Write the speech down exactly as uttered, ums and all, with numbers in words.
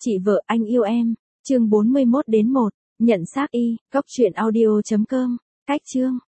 Chị vợ anh yêu em, chương bốn mươi mốt đến một, nhận xác y, cốc truyện audio chấm com, cách chương.